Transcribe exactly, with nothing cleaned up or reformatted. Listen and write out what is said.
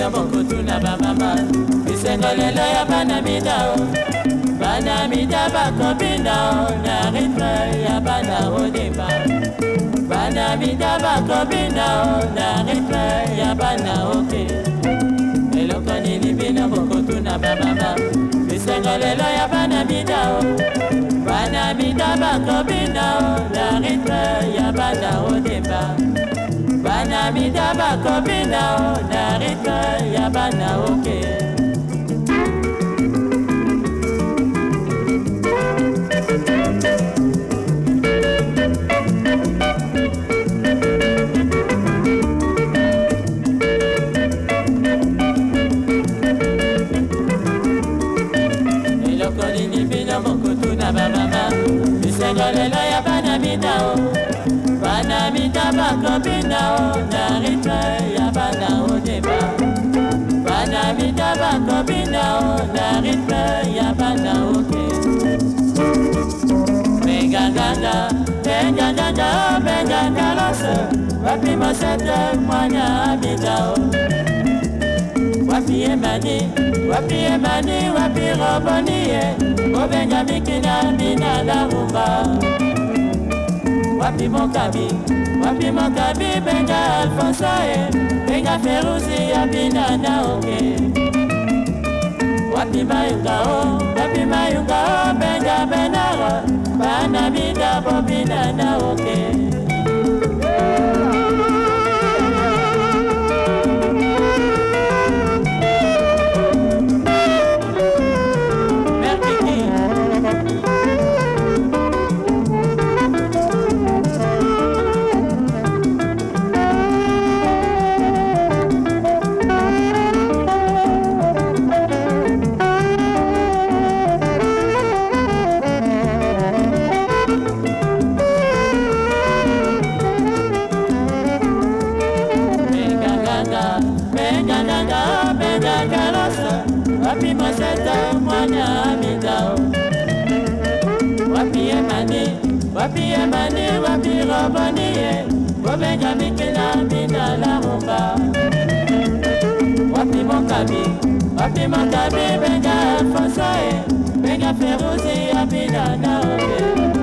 bino mokotuna bamama bisengo lelo ya bana midao bana mida bakobinao na ritme ya bana odeba bana mida bakobinao na ritme ya bana oke eloko nini bino mokotuna bamama bisengo lelo ya bana midao bana mida bakobinao na ritme ya bana odeba bana mida bakobinao na ritme ya bana oke eloko nini bino mokotuna bamama bisengo lelo ya bana midao bana mida bakobinao na ritme ya bana odeba bana mida bakobinao na ritme ya bana oke benganganga benganganga bengangalose wapi mosete mwanya midao wapi emani wapi emani wapi robonie obenga mikina mina la rumba wapi mokabi wapi mokabi benga alfonsae benga feruzi ya bina na oke wapi mayungao wapi mayungao benga benaro bana mida bobina na oke wapi mosete mwanya midao wapi emani wapi emani wapi robonie obenga mikina mina la rumba wapi mokabi wapi mokabi benga alfonsae benga feruzi ya bina na oke